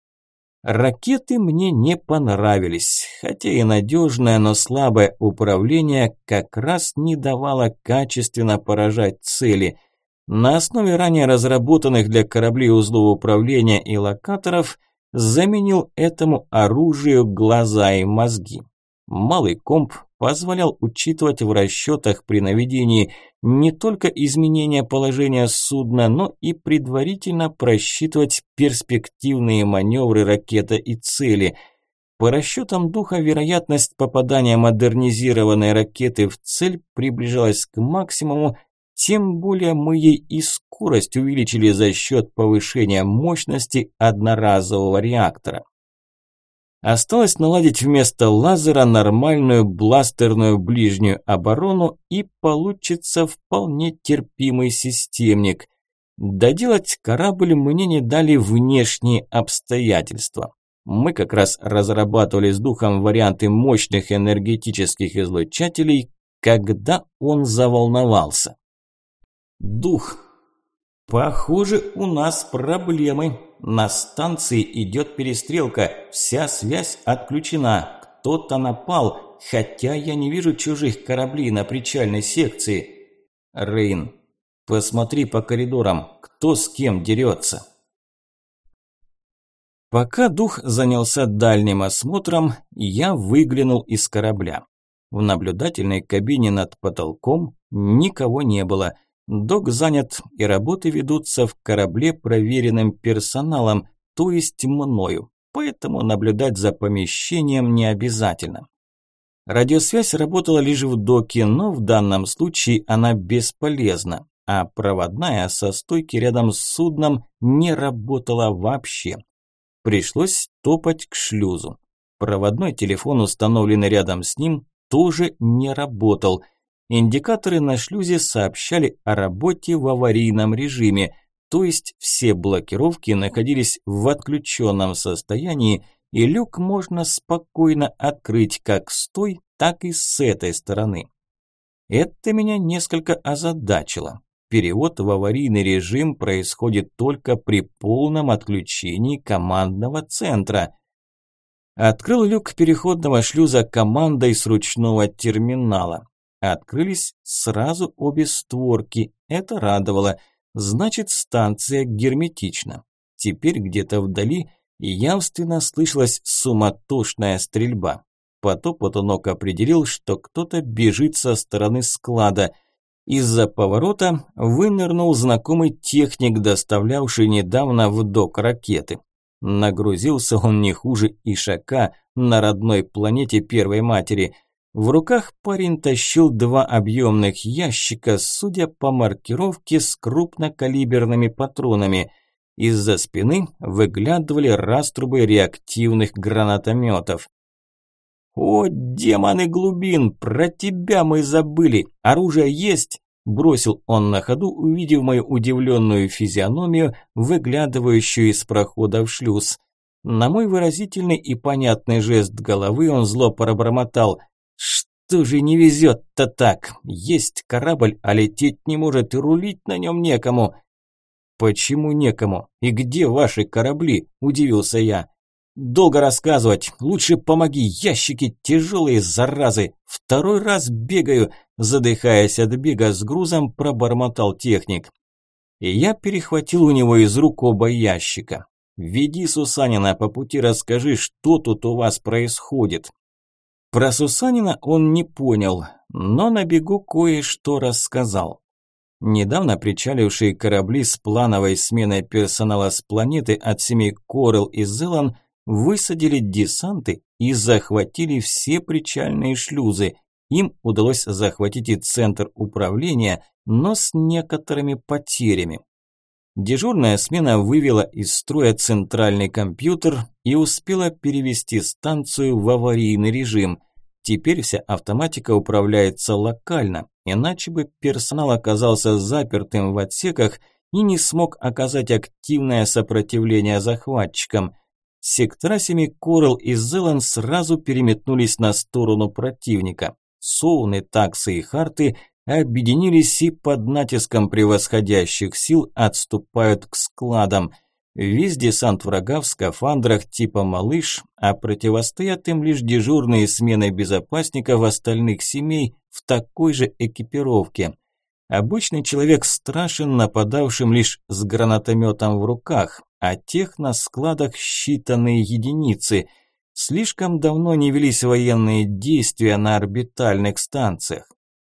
Ракеты мне не понравились, хотя и надежное, но слабое управление как раз не давало качественно поражать цели. На основе ранее разработанных для кораблей узлов управления и локаторов заменил этому оружию глаза и мозги. Малый комп позволял учитывать в расчетах при наведении не только изменения положения судна, но и предварительно просчитывать перспективные маневры ракеты и цели. По расчетам духа, вероятность попадания модернизированной ракеты в цель приближалась к максимуму, Тем более мы ей и скорость увеличили за счет повышения мощности одноразового реактора. Осталось наладить вместо лазера нормальную бластерную ближнюю оборону, и получится вполне терпимый системник. Доделать корабль мне не дали внешние обстоятельства. Мы как раз разрабатывали с духом варианты мощных энергетических излучателей, когда он заволновался. Дух. Похоже, у нас проблемы. На станции идет перестрелка, вся связь отключена. Кто-то напал, хотя я не вижу чужих кораблей на причальной секции. Рейн, посмотри по коридорам, кто с кем дерется. Пока дух занялся дальним осмотром, я выглянул из корабля. В наблюдательной кабине над потолком никого не было. Док занят, и работы ведутся в корабле проверенным персоналом, то есть мною, поэтому наблюдать за помещением не обязательно. Радиосвязь работала лишь в доке, но в данном случае она бесполезна, а проводная со стойки рядом с судном не работала вообще. Пришлось топать к шлюзу. Проводной телефон, установленный рядом с ним, тоже не работал. Индикаторы на шлюзе сообщали о работе в аварийном режиме, то есть все блокировки находились в отключенном состоянии, и люк можно спокойно открыть как с той, так и с этой стороны. Это меня несколько озадачило. Перевод в аварийный режим происходит только при полном отключении командного центра. Открыл люк переходного шлюза командой с ручного терминала. Открылись сразу обе створки, это радовало, значит, станция герметична. Теперь где-то вдали явственно слышалась суматошная стрельба. По топоту ног определил, что кто-то бежит со стороны склада. Из-за поворота вынырнул знакомый техник, доставлявший недавно в док ракеты. Нагрузился он не хуже Ишака на родной планете первой матери. В руках парень тащил два объемных ящика, судя по маркировке, с крупнокалиберными патронами. Из-за спины выглядывали раструбы реактивных гранатометов. «О, демоны глубин, про тебя мы забыли! Оружие есть?» – бросил он на ходу, увидев мою удивленную физиономию, выглядывающую из прохода в шлюз. На мой выразительный и понятный жест головы он зло пробормотал: «Что же не везет-то так? Есть корабль, а лететь не может, и рулить на нем некому». «Почему некому? И где ваши корабли?» – удивился я. «Долго рассказывать, лучше помоги, ящики тяжелые, заразы, второй раз бегаю», задыхаясь от бега с грузом, пробормотал техник. И я перехватил у него из рук оба ящика. «Веди Сусанина, по пути расскажи, что тут у вас происходит». Про Сусанина он не понял, но на бегу кое-что рассказал. Недавно причалившие корабли с плановой сменой персонала с планеты от семей Корел и Зелан высадили десанты и захватили все причальные шлюзы. Им удалось захватить и центр управления, но с некоторыми потерями. Дежурная смена вывела из строя центральный компьютер и успела перевести станцию в аварийный режим. Теперь вся автоматика управляется локально, иначе бы персонал оказался запертым в отсеках и не смог оказать активное сопротивление захватчикам. Сектора семи Корел и Зелан сразу переметнулись на сторону противника. Соуны, таксы и харты объединились и под натиском превосходящих сил отступают к складам. Весь десант врага в скафандрах типа «Малыш», а противостоят им лишь дежурные смены безопасников остальных семей в такой же экипировке. Обычный человек страшен нападавшим лишь с гранатометом в руках, а тех на складах считанные единицы. Слишком давно не велись военные действия на орбитальных станциях.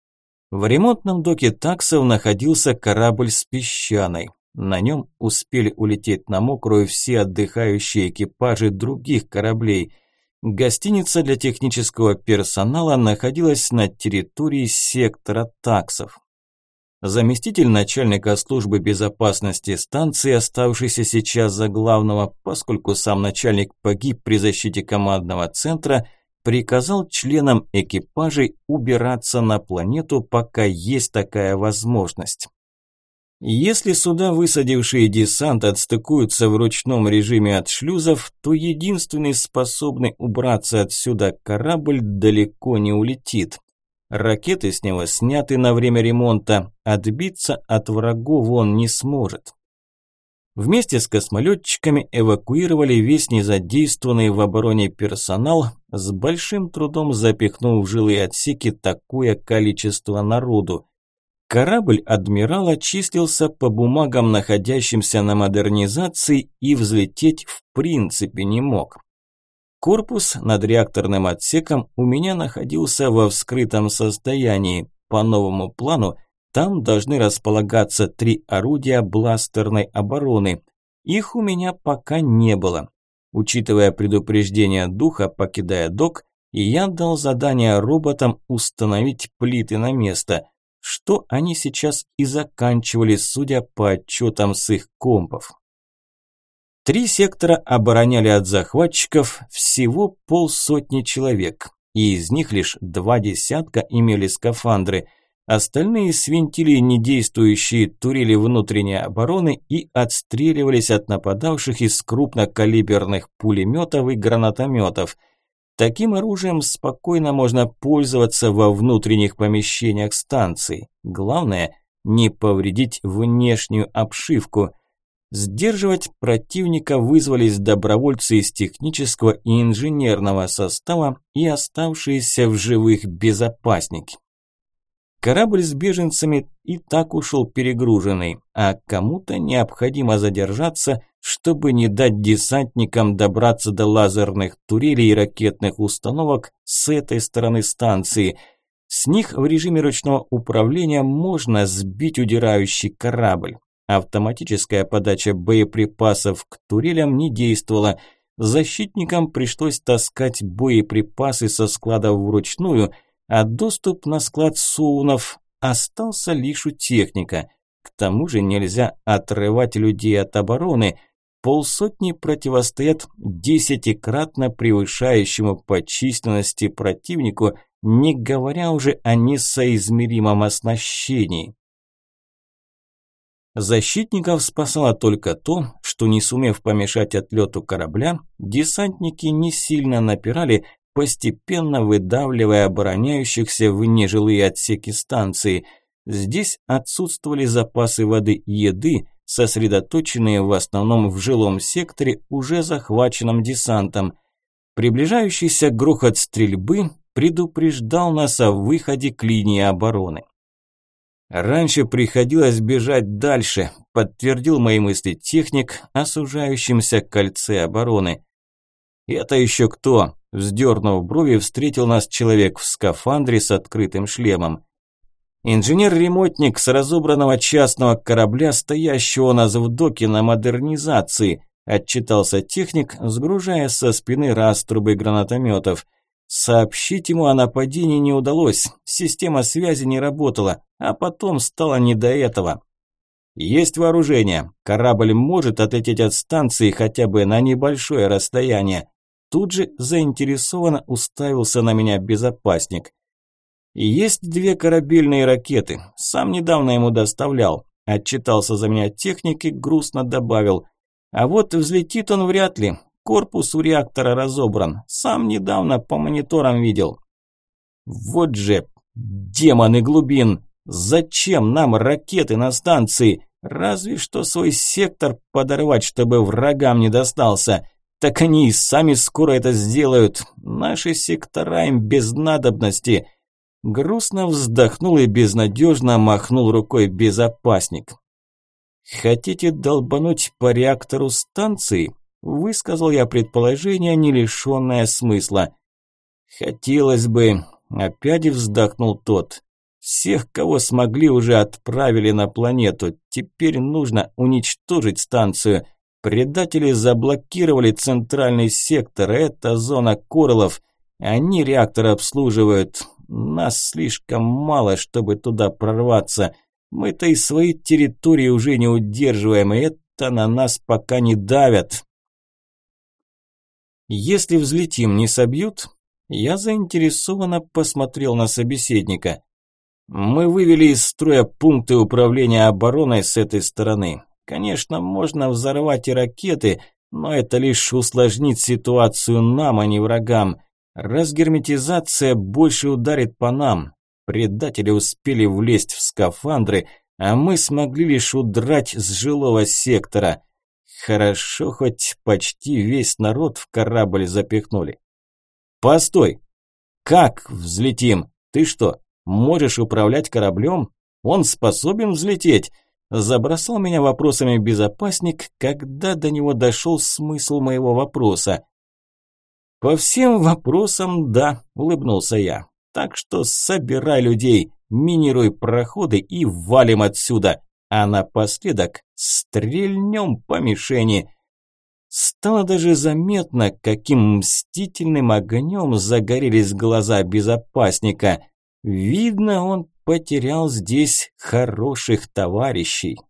В ремонтном доке таксов находился корабль с песчаной. На нем успели улететь на мокрую все отдыхающие экипажи других кораблей. Гостиница для технического персонала находилась на территории сектора таксов. Заместитель начальника службы безопасности станции, оставшийся сейчас за главного, поскольку сам начальник погиб при защите командного центра, приказал членам экипажей убираться на планету, пока есть такая возможность. Если суда, высадившие десант, отстыкуются в ручном режиме от шлюзов, то единственный способный убраться отсюда корабль далеко не улетит. Ракеты с него сняты на время ремонта, отбиться от врагов он не сможет. Вместе с космолетчиками эвакуировали весь незадействованный в обороне персонал, с большим трудом запихнув в жилые отсеки такое количество народу. Корабль адмирала числился по бумагам, находящимся на модернизации, и взлететь в принципе не мог. Корпус над реакторным отсеком у меня находился во вскрытом состоянии. По новому плану там должны располагаться 3 орудия бластерной обороны. Их у меня пока не было. Учитывая предупреждение духа, покидая док, я дал задание роботам установить плиты на место, что они сейчас и заканчивали, судя по отчетам с их компов. 3 сектора обороняли от захватчиков всего 50 человек, и из них лишь 20 имели скафандры. Остальные свинтили недействующие турели внутренней обороны и отстреливались от нападавших из крупнокалиберных пулеметов и гранатометов. Таким оружием спокойно можно пользоваться во внутренних помещениях станции. Главное – не повредить внешнюю обшивку. Сдерживать противника вызвались добровольцы из технического и инженерного состава и оставшиеся в живых безопасники. Корабль с беженцами и так ушел перегруженный, а кому-то необходимо задержаться, чтобы не дать десантникам добраться до лазерных турелей и ракетных установок с этой стороны станции. С них в режиме ручного управления можно сбить удирающий корабль. Автоматическая подача боеприпасов к турелям не действовала. Защитникам пришлось таскать боеприпасы со складов вручную, а доступ на склад Соунов остался лишь у техника. К тому же нельзя отрывать людей от обороны. 50 противостоят 10-кратно превышающему по численности противнику, не говоря уже о несоизмеримом оснащении. Защитников спасало только то, что, не сумев помешать отлету корабля, десантники не сильно напирали, постепенно выдавливая обороняющихся в нежилые отсеки станции. Здесь отсутствовали запасы воды и еды, сосредоточенные в основном в жилом секторе, уже захваченном десантом. Приближающийся грохот стрельбы предупреждал нас о выходе к линии обороны. «Раньше приходилось бежать дальше», – подтвердил мои мысли техник о сужающемся кольце обороны. «Это еще кто?» – вздернув брови, встретил нас человек в скафандре с открытым шлемом. «Инженер-ремонтник с разобранного частного корабля, стоящего у нас в доке на модернизации», – отчитался техник, сгружая со спины раструбы гранатометов. Сообщить ему о нападении не удалось, система связи не работала, а потом стало не до этого. «Есть вооружение, корабль может отлететь от станции хотя бы на небольшое расстояние». Тут же заинтересованно уставился на меня безопасник. «Есть 2 корабельные ракеты, сам недавно ему доставлял», отчитался за меня техник и грустно добавил. «А вот взлетит он вряд ли. Корпус у реактора разобран. Сам недавно по мониторам видел». «Вот же демоны глубин! Зачем нам ракеты на станции? Разве что свой сектор подорвать, чтобы врагам не достался. Так они и сами скоро это сделают. Наши сектора им без надобности». Грустно вздохнул и безнадежно махнул рукой безопасник. «Хотите долбануть по реактору станции?» Высказал я предположение, не лишенное смысла. «Хотелось бы», – опять вздохнул тот. «Всех, кого смогли, уже отправили на планету. Теперь нужно уничтожить станцию. Предатели заблокировали центральный сектор, это зона Кораллов. Они реактор обслуживают. Нас слишком мало, чтобы туда прорваться. Мы-то и свои территории уже не удерживаем, и это на нас пока не давят. Если взлетим, не собьют? Я заинтересованно посмотрел на собеседника. Мы вывели из строя пункты управления обороной с этой стороны. Конечно, можно взорвать и ракеты, но это лишь усложнит ситуацию нам, а не врагам. Разгерметизация больше ударит по нам. Предатели успели влезть в скафандры, а мы смогли лишь удрать с жилого сектора. Хорошо, хоть почти весь народ в корабль запихнули. Постой! Как взлетим? Ты что, можешь управлять кораблем? Он способен взлететь? Забросал меня вопросами безопасник, когда до него дошел смысл моего вопроса. «По всем вопросам, да», – улыбнулся я. «Так что собирай людей, минируй проходы и валим отсюда, а напоследок стрельнем по мишени». Стало даже заметно, каким мстительным огнем загорелись глаза безопасника. Видно, он потерял здесь хороших товарищей.